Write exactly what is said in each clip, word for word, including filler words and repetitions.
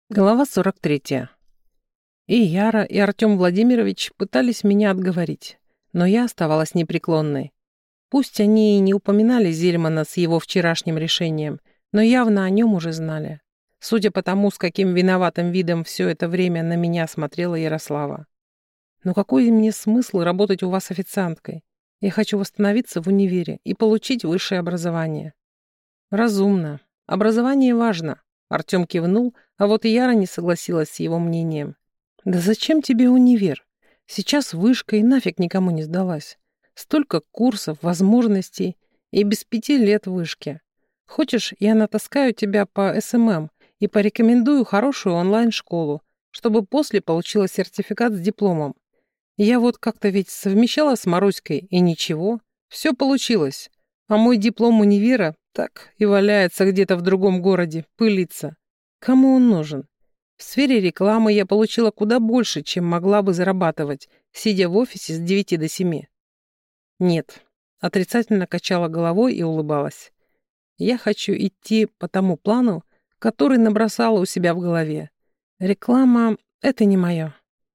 Глава сорок третья. И Яра, и Артем Владимирович пытались меня отговорить, но я оставалась непреклонной. Пусть они и не упоминали Зельмана с его вчерашним решением, но явно о нем уже знали. Судя по тому, с каким виноватым видом все это время на меня смотрела Ярослава. Но какой мне смысл работать у вас официанткой? Я хочу восстановиться в универе и получить высшее образование. Разумно. Образование важно. Артем кивнул, а вот Яра не согласилась с его мнением. «Да зачем тебе универ? Сейчас вышка и нафиг никому не сдалась. Столько курсов, возможностей и без пяти лет вышки. Хочешь, я натаскаю тебя по эс эм эм и порекомендую хорошую онлайн-школу, чтобы после получила сертификат с дипломом. Я вот как-то ведь совмещала с Маруськой, и ничего, все получилось. А мой диплом универа так и валяется где-то в другом городе, пылится. Кому он нужен? В сфере рекламы я получила куда больше, чем могла бы зарабатывать, сидя в офисе с девяти до семи. Нет, отрицательно качала головой и улыбалась. Я хочу идти по тому плану, который набросала у себя в голове. Реклама — это не мое.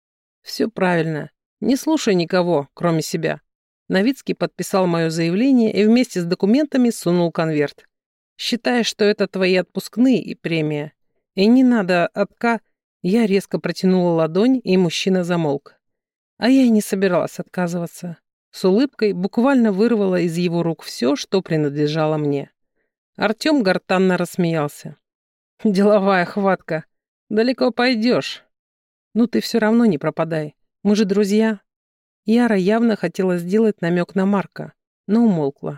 Все правильно. Не слушай никого, кроме себя. Новицкий подписал мое заявление и вместе с документами сунул конверт. Считай, что это твои отпускные и премия. И не надо отка... Я резко протянула ладонь, и мужчина замолк. А я и не собиралась отказываться. С улыбкой буквально вырвала из его рук все, что принадлежало мне. Артем гортанно рассмеялся. «Деловая хватка. Далеко пойдешь. Ну ты все равно не пропадай. Мы же друзья». Яра явно хотела сделать намек на Марка, но умолкла.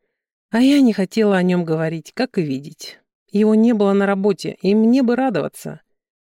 А я не хотела о нем говорить, как и видеть. Его не было на работе, и мне бы радоваться.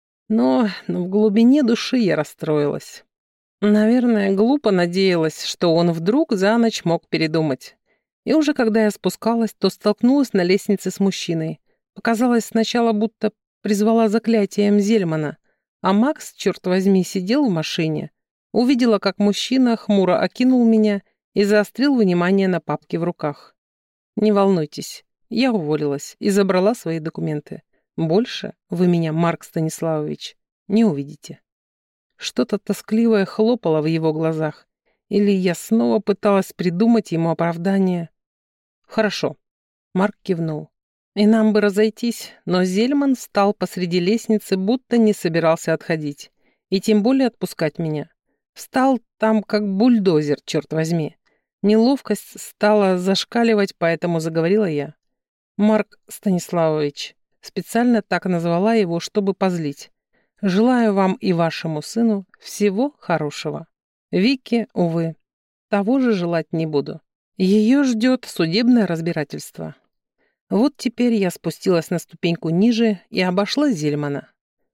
Но, но в глубине души я расстроилась. Наверное, глупо надеялась, что он вдруг за ночь мог передумать. И уже когда я спускалась, то столкнулась на лестнице с мужчиной. Показалось сначала, будто призвала заклятием Зельмана, а Макс, черт возьми, сидел в машине. Увидела, как мужчина хмуро окинул меня и заострил внимание на папке в руках. «Не волнуйтесь, я уволилась и забрала свои документы. Больше вы меня, Марк Станиславович, не увидите». Что-то тоскливое хлопало в его глазах, или я снова пыталась придумать ему оправдание. «Хорошо», — Марк кивнул. «И нам бы разойтись, но Зельман встал посреди лестницы, будто не собирался отходить, и тем более отпускать меня. Встал там, как бульдозер, черт возьми. Неловкость стала зашкаливать, поэтому заговорила я. Марк Станиславович, специально так назвала его, чтобы позлить. Желаю вам и вашему сыну всего хорошего. Вике, увы, того же желать не буду. Ее ждет судебное разбирательство». Вот теперь я спустилась на ступеньку ниже и обошла Зельмана.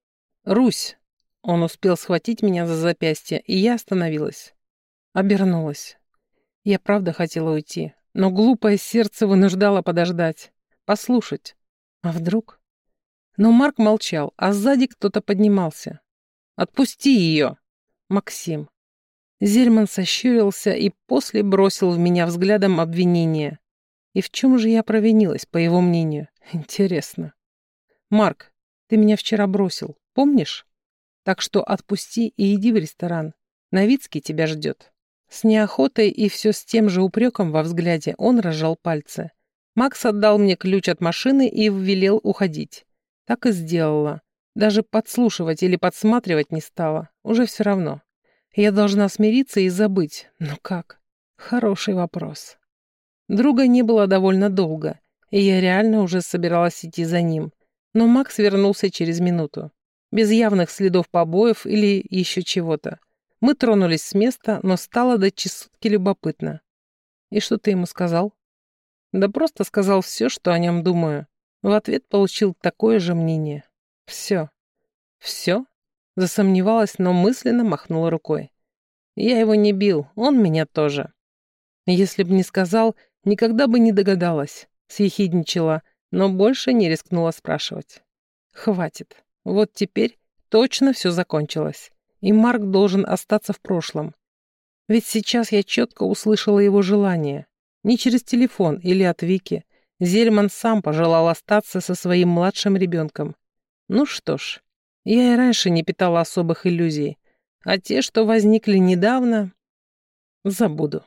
«Русь!» Он успел схватить меня за запястье, и я остановилась. Обернулась. Я правда хотела уйти, но глупое сердце вынуждало подождать, послушать. А вдруг? Но Марк молчал, а сзади кто-то поднимался. «Отпусти ее!» Максим. Зельман сощурился и после бросил в меня взглядом обвинения. И в чем же я провинилась, по его мнению? Интересно. «Марк, ты меня вчера бросил, помнишь? Так что отпусти и иди в ресторан. Новицкий тебя ждет». С неохотой и все с тем же упреком во взгляде он разжал пальцы. Макс отдал мне ключ от машины и велел уходить. Так и сделала. Даже подслушивать или подсматривать не стала. Уже все равно. Я должна смириться и забыть. Но как? Хороший вопрос. Друга не было довольно долго, и я реально уже собиралась идти за ним. Но Макс вернулся через минуту. Без явных следов побоев или еще чего-то. Мы тронулись с места, но стало до чесотки любопытно. «И что ты ему сказал?» «Да просто сказал все, что о нем думаю». В ответ получил такое же мнение. «Все». «Все?» Засомневалась, но мысленно махнула рукой. «Я его не бил, он меня тоже». «Если б не сказал, никогда бы не догадалась», съехидничала, но больше не рискнула спрашивать. «Хватит. Вот теперь точно все закончилось. И Марк должен остаться в прошлом. Ведь сейчас я четко услышала его желание. Не через телефон или от Вики. Зельман сам пожелал остаться со своим младшим ребенком. Ну что ж, Я и раньше не питала особых иллюзий, а те, что возникли недавно, забуду.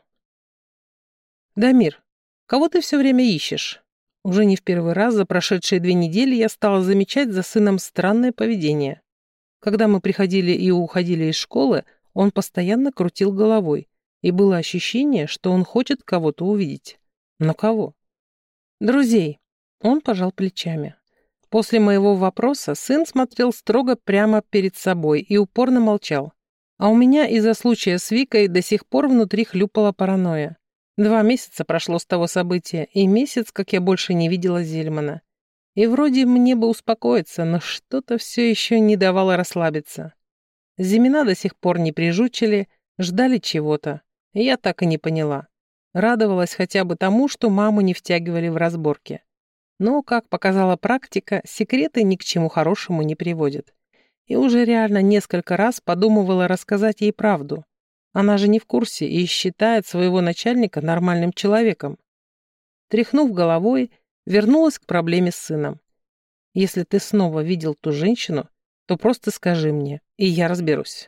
Дамир, кого ты все время ищешь? Уже не в первый раз за прошедшие две недели я стала замечать за сыном странное поведение. Когда мы приходили и уходили из школы, он постоянно крутил головой, и было ощущение, что он хочет кого-то увидеть. Но кого? Друзей. Он пожал плечами. После моего вопроса сын смотрел строго прямо перед собой и упорно молчал. А у меня из-за случая с Викой до сих пор внутри хлюпала паранойя. Два месяца прошло с того события, и месяц, как я больше не видела Зельмана. И вроде мне бы успокоиться, но что-то все еще не давало расслабиться. Зимина до сих пор не прижучили, ждали чего-то. Я так и не поняла. Радовалась хотя бы тому, что маму не втягивали в разборки. Но, как показала практика, секреты ни к чему хорошему не приводят. И уже реально несколько раз подумывала рассказать ей правду. Она же не в курсе и считает своего начальника нормальным человеком. Тряхнув головой, вернулась к проблеме с сыном. Если ты снова видел ту женщину, то просто скажи мне, и я разберусь.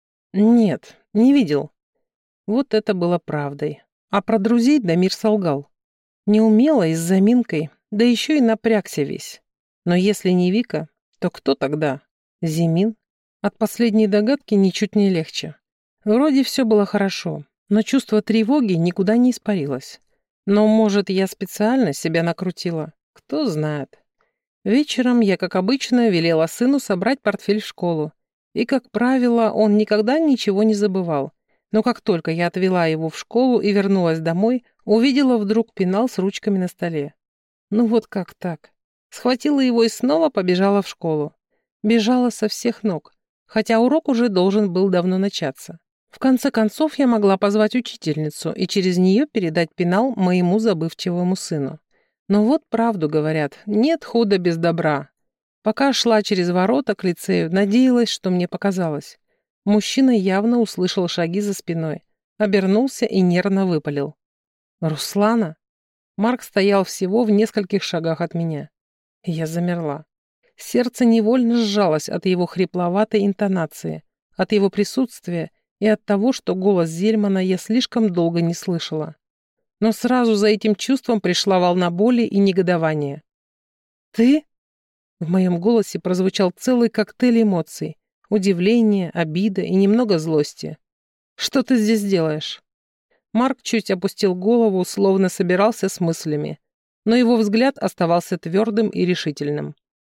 Нет, не видел. Вот это было правдой. А про друзей Дамир солгал. Неумело и с заминкой, да еще и напрягся весь. Но если не Вика, то кто тогда? Зимин? От последней догадки ничуть не легче. Вроде все было хорошо, но чувство тревоги никуда не испарилось. Но, может, я специально себя накрутила? Кто знает. Вечером я, как обычно, велела сыну собрать портфель в школу. И, как правило, он никогда ничего не забывал. Но как только я отвела его в школу и вернулась домой, увидела вдруг пенал с ручками на столе. Ну вот как так? Схватила его и снова побежала в школу. Бежала со всех ног, хотя урок уже должен был давно начаться. В конце концов я могла позвать учительницу и через нее передать пенал моему забывчивому сыну. Но вот правду говорят, нет худа без добра. Пока шла через ворота к лицею, надеялась, что мне показалось. Мужчина явно услышал шаги за спиной, обернулся и нервно выпалил. «Руслана?» Марк стоял всего в нескольких шагах от меня. Я замерла. Сердце невольно сжалось от его хрипловатой интонации, от его присутствия и от того, что голос Зельмана я слишком долго не слышала. Но сразу за этим чувством пришла волна боли и негодования. «Ты?» В моем голосе прозвучал целый коктейль эмоций. Удивление, обида и немного злости. «Что ты здесь делаешь?» Марк чуть опустил голову, словно собирался с мыслями, но его взгляд оставался твердым и решительным.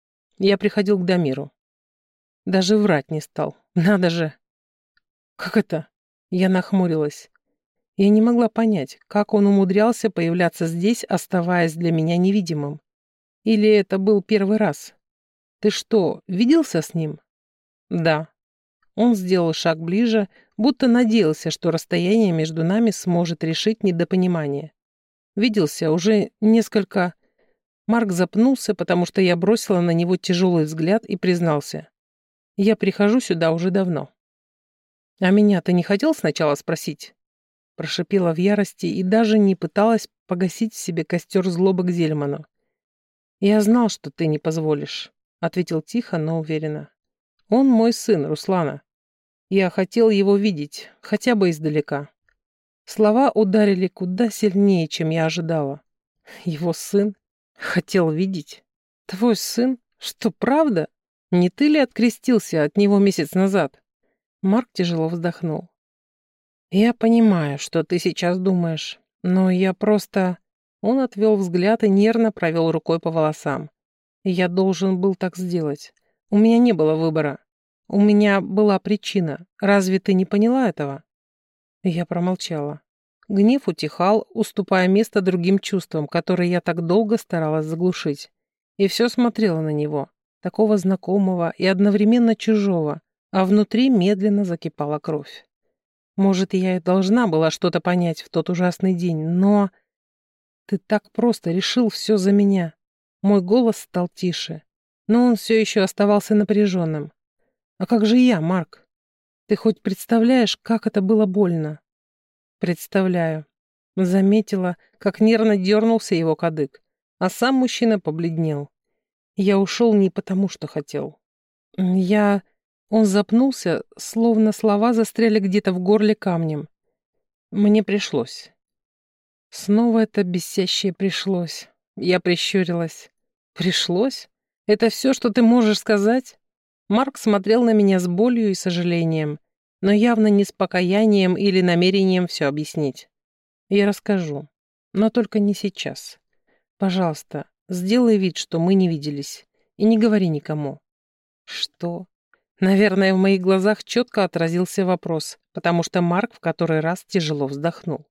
Я приходил к Дамиру. Даже врать не стал. Надо же. Как это? Я нахмурилась. Я не могла понять, как он умудрялся появляться здесь, оставаясь для меня невидимым. Или это был первый раз? Ты что, виделся с ним? Да. Он сделал шаг ближе, будто надеялся, что расстояние между нами сможет решить недопонимание. Виделся уже несколько... Марк запнулся, потому что я бросила на него тяжелый взгляд и признался. Я прихожу сюда уже давно. А меня ты не хотел сначала спросить? Прошипела в ярости и даже не пыталась погасить в себе костер злобы к Зельману. Я знал, что ты не позволишь, ответил тихо, но уверенно. Он мой сын, Руслана. Я хотел его видеть, хотя бы издалека. Слова ударили куда сильнее, чем я ожидала. Его сын? Хотел видеть? Твой сын? Что, правда? Не ты ли открестился от него месяц назад? Марк тяжело вздохнул. Я понимаю, что ты сейчас думаешь, но я просто... Он отвел взгляд и нервно провел рукой по волосам. Я должен был так сделать. У меня не было выбора. У меня была причина. Разве ты не поняла этого? Я промолчала. Гнев утихал, уступая место другим чувствам, которые я так долго старалась заглушить. И все смотрела на него, такого знакомого и одновременно чужого, а внутри медленно закипала кровь. Может, я и должна была что-то понять в тот ужасный день, но... Ты так просто решил все за меня. Мой голос стал тише, но он все еще оставался напряженным. А как же я, Марк? Ты хоть представляешь, как это было больно? Представляю. Заметила, как нервно дернулся его кадык, а сам мужчина побледнел. Я ушел не потому, что хотел. Я... Он запнулся, словно слова застряли где-то в горле камнем. Мне пришлось. Снова это бесящее пришлось. Я прищурилась. Пришлось? Это все, что ты можешь сказать? Марк смотрел на меня с болью и сожалением, но явно не с покаянием или намерением все объяснить. Я расскажу, но только не сейчас. Пожалуйста, сделай вид, что мы не виделись, и не говори никому. Что? Наверное, в моих глазах четко отразился вопрос, потому что Марк в который раз тяжело вздохнул.